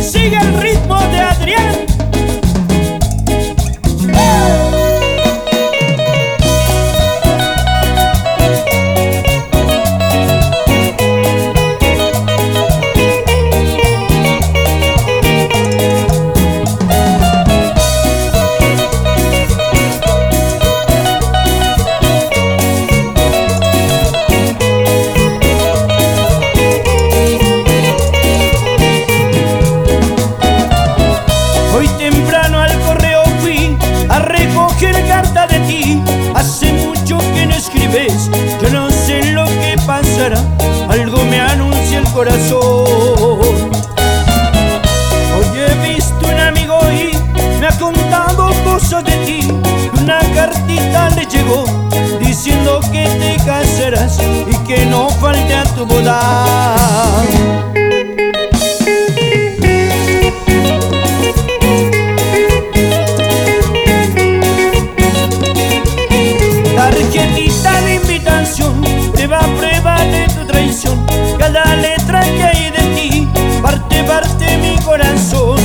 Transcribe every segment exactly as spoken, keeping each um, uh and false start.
sigue el ritmo de Adrián. Hoy temprano al correo fui a recoger carta de ti. Hace mucho que no escribes, yo no sé lo que pasará. Algo me anuncia el corazón. Hoy he visto un amigo y me ha contado cosas de ti. Una cartita le llegó diciendo que te casarás y que no falte a tu boda. Tarjetita de invitación, prueba a prueba de tu traición. Cada letra que hay de ti parte, parte mi corazón.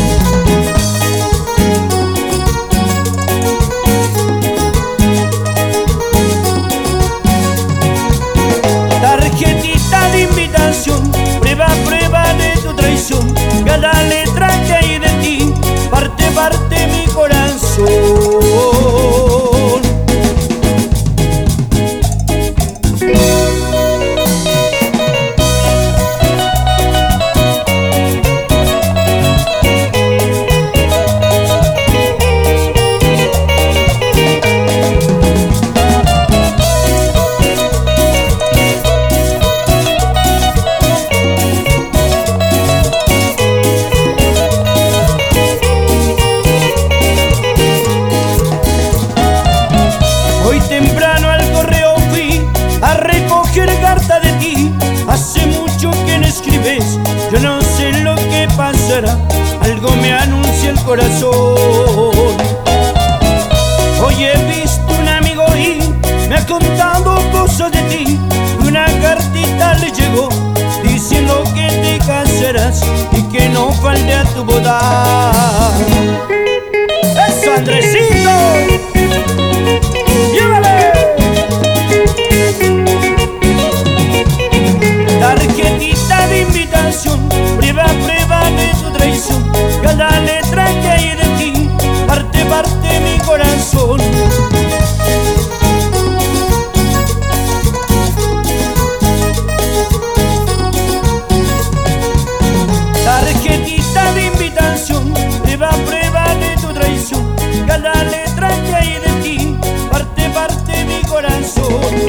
Tarjetita de invitación, prueba a prueba de tu traición. Cada letra que hay de ti parte, parte mi corazón. Hoy temprano al correo fui a recoger carta de ti. Hace mucho que no escribes, yo no sé lo que pasará. Algo me anuncia el corazón. Hoy he visto un amigo y me ha contado cosas de ti. Una cartita le llegó diciendo que te casarás y que no falte a tu boda. ¡Eso, Andresito! Tarjetita de invitación, prueba a prueba de tu traición. Cada letra que hay de ti parte, parte mi corazón. Tarjetita de invitación, prueba a prueba de tu traición. Cada letra que hay de ti parte, parte mi corazón.